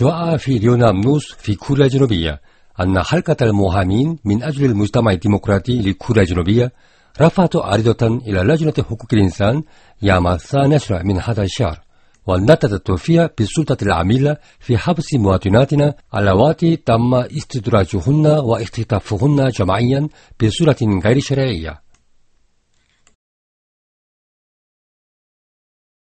جاء في ليونامنوس في كوريا الجنوبية أن حلقة المحامين من أجل المجتمع الديمقراطي لكوريا الجنوبية رفعت عريضة إلى لجنة حقوق الإنسان يوم 12 من هذا الشهر، ونددت فيها بالسلطة العاملة في حبس مواطناتنا اللواتي تم استدراجهن واختطافهن جماعيا بصورة غير شرعية.